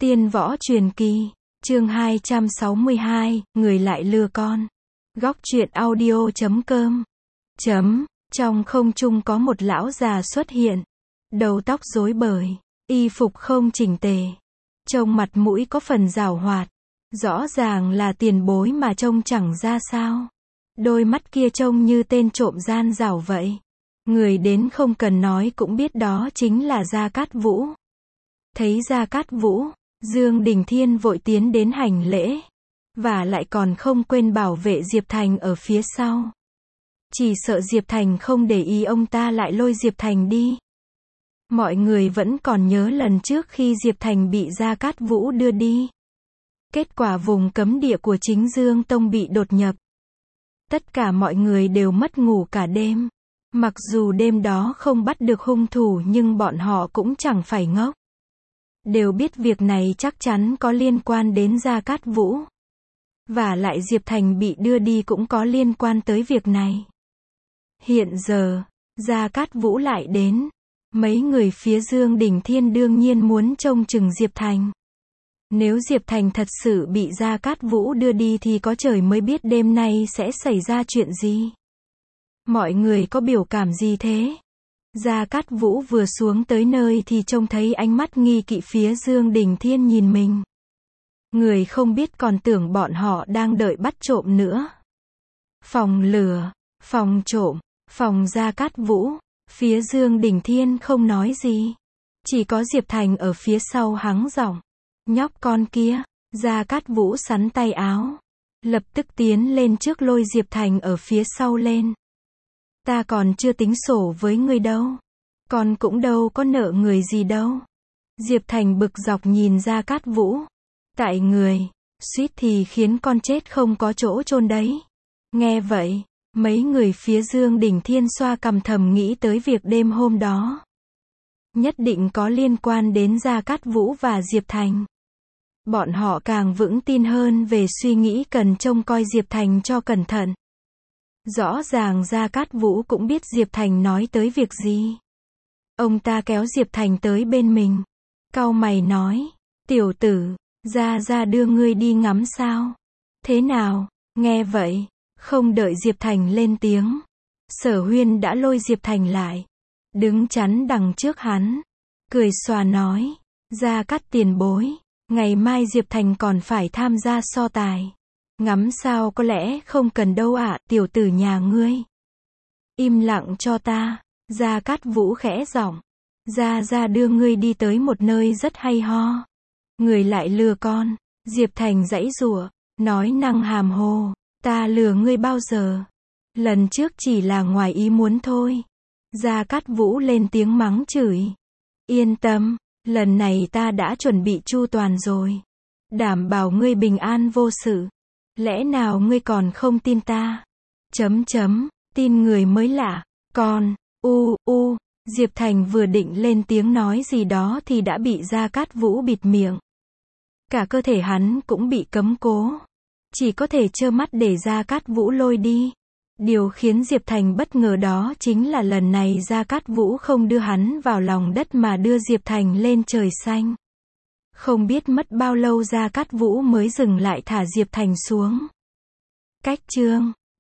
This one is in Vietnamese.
Tiên võ truyền kỳ, chương 262, người lại lừa con. Góc truyện audio.com. Trong không trung có một lão già xuất hiện. Đầu tóc rối bời, y phục không chỉnh tề. Trông mặt mũi có phần giảo hoạt. Rõ ràng là tiền bối mà trông chẳng ra sao. Đôi mắt kia trông như tên trộm gian rảo vậy. Người đến không cần nói cũng biết đó chính là Gia Cát Vũ. Thấy Gia Cát Vũ, Dương Đình Thiên vội tiến đến hành lễ. Và lại còn không quên bảo vệ Diệp Thành ở phía sau. Chỉ sợ Diệp Thành không để ý ông ta lại lôi Diệp Thành đi. Mọi người vẫn còn nhớ lần trước khi Diệp Thành bị Gia Cát Vũ đưa đi. Kết quả vùng cấm địa của chính Dương Tông bị đột nhập. Tất cả mọi người đều mất ngủ cả đêm. Mặc dù đêm đó không bắt được hung thủ nhưng bọn họ cũng chẳng phải ngốc. Đều biết việc này chắc chắn có liên quan đến Gia Cát Vũ. Và lại Diệp Thành bị đưa đi cũng có liên quan tới việc này. Hiện giờ, Gia Cát Vũ lại đến. Mấy người phía Dương Đình Thiên đương nhiên muốn trông chừng Diệp Thành. Nếu Diệp Thành thật sự bị Gia Cát Vũ đưa đi thì có trời mới biết đêm nay sẽ xảy ra chuyện gì. Mọi người có biểu cảm gì thế? Gia Cát Vũ vừa xuống tới nơi thì trông thấy ánh mắt nghi kỵ phía Dương Đình Thiên nhìn mình. Người không biết còn tưởng bọn họ đang đợi bắt trộm nữa. Phòng lừa, phòng trộm, phòng Gia Cát Vũ. Phía Dương Đình Thiên không nói gì. Chỉ có Diệp Thành ở phía sau hắng giọng. Nhóc con kia. Gia Cát Vũ sắn tay áo. Lập tức tiến lên trước lôi Diệp Thành ở phía sau lên. Ta còn chưa tính sổ với ngươi đâu. Con cũng đâu có nợ người gì đâu. Diệp Thành bực dọc nhìn Gia Cát Vũ. Tại người, suýt thì khiến con chết không có chỗ chôn đấy. Nghe vậy, mấy người phía Dương Đình Thiên xoa cằm thầm nghĩ tới việc đêm hôm đó. Nhất định có liên quan đến Gia Cát Vũ và Diệp Thành. Bọn họ càng vững tin hơn về suy nghĩ cần trông coi Diệp Thành cho cẩn thận. Rõ ràng Gia Cát Vũ cũng biết Diệp Thành nói tới việc gì. Ông ta kéo Diệp Thành tới bên mình. Cau mày nói, tiểu tử, Gia đưa ngươi đi ngắm sao? Thế nào? Nghe vậy, không đợi Diệp Thành lên tiếng. Sở Huyên đã lôi Diệp Thành lại. Đứng chắn đằng trước hắn. Cười xòa nói, Gia Cát tiền bối. Ngày mai Diệp Thành còn phải tham gia so tài. Ngắm sao có lẽ không cần đâu ạ, tiểu tử nhà ngươi. Im lặng cho ta. Gia Cát Vũ khẽ giọng. Gia đưa ngươi đi tới một nơi rất hay ho. Người lại lừa con. Diệp Thành giãy giụa, nói năng hàm hồ. Ta lừa ngươi bao giờ? Lần trước chỉ là ngoài ý muốn thôi. Gia Cát Vũ lên tiếng mắng chửi. Yên tâm, lần này ta đã chuẩn bị chu toàn rồi. Đảm bảo ngươi bình an vô sự. Lẽ nào ngươi còn không tin ta? Tin người mới lạ. Con, Diệp Thành vừa định lên tiếng nói gì đó thì đã bị Gia Cát Vũ bịt miệng. Cả cơ thể hắn cũng bị cấm cố. Chỉ có thể trơ mắt để Gia Cát Vũ lôi đi. Điều khiến Diệp Thành bất ngờ đó chính là lần này Gia Cát Vũ không đưa hắn vào lòng đất mà đưa Diệp Thành lên trời xanh. Không biết mất bao lâu Gia Cát Vũ mới dừng lại thả Diệp Thành xuống. Cách chương